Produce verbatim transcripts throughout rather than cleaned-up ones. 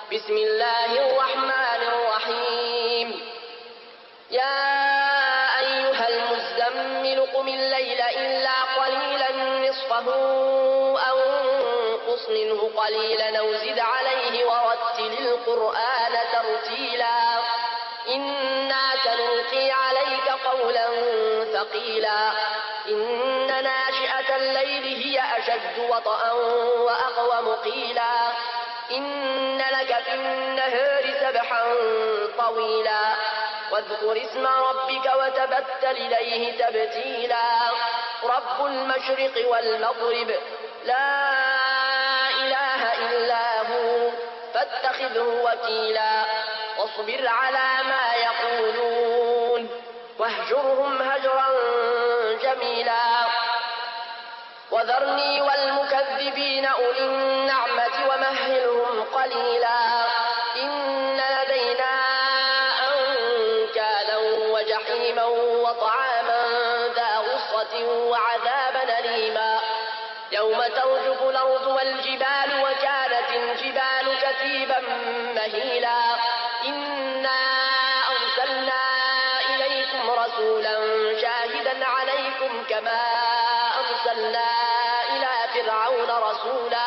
بسم الله الرحمن الرحيم يا أيها المزمل قم الليل إلا قليلا نصفه أو انقص منه قليلا أو زد عليه ورتل القرآن ترتيلا إنا سنلقي عليك قولا ثقيلا إن ناشئة الليل هي أشد وطئا وأقوم قيلا إن لك في النهار سبحا طويلا واذكر اسم ربك وتبتل إليه تبتيلا رب المشرق والمغرب لا إله إلا هو فاتخذه وكيلا واصبر على ما يقولون واهجرهم هجرا جميلا وذرني والمكذبين أولي النعمة ومهلهم قليلا إن لدينا أنكالا وجحيما وطعاما ذا غصة وعذابا أليما يوم ترجف الأرض والجبال وكانت الجبال كثيبا مهيلا إنا أرسلنا إليكم رسولا شاهدا عليكم كما أرسلنا إلى فرعون رسولا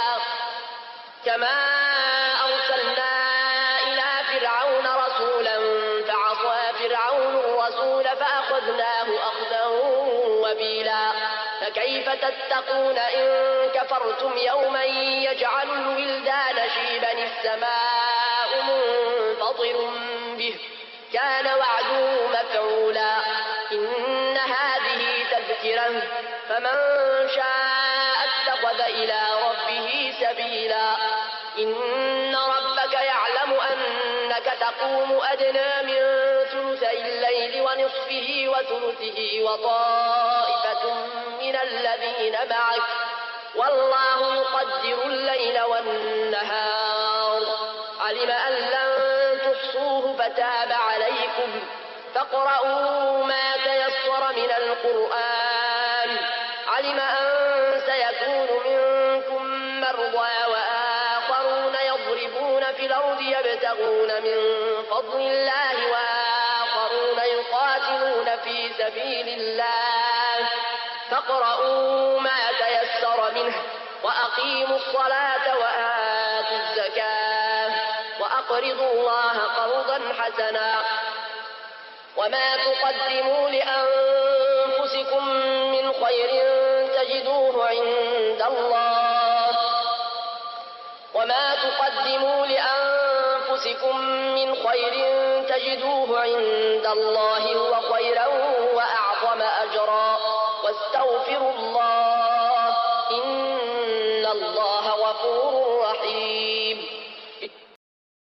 كما أرسلنا إلى فرعون رسولا فعصى فرعون الرسول فأخذناه أخذا وبيلا فكيف تتقون إن كفرتم يوما يجعل الولدان شيبا السماء منفطر به كان وعده مفعولا إن هذه تذكرة فمن شاء اتخذ إلى ربه سبيلا إن ربك يعلم أنك تقوم أدنى من ثلثي الليل ونصفه وثلثه وطائفة من الذين معك والله يقدر الليل والنهار علم أن لن تحصوه فتاب عليكم فاقرؤوا ما تيسر من القرآن علم أن سيكون منكم مرضى وآخرون يضربون في الأرض يبتغون من فضل الله وآخرون يقاتلون في سبيل الله فاقرؤوا ما تيسر منه وأقيموا الصلاة وآتوا الزكاة وأقرضوا الله قرضا حسنا وما تقدموا لأنفسكم من خير تجدوه عند الله وما تقدموا لأنفسكم من خير تجدوه عند الله هو خيرا وأعظم أجرا واستغفروا الله إن الله غفور رحيم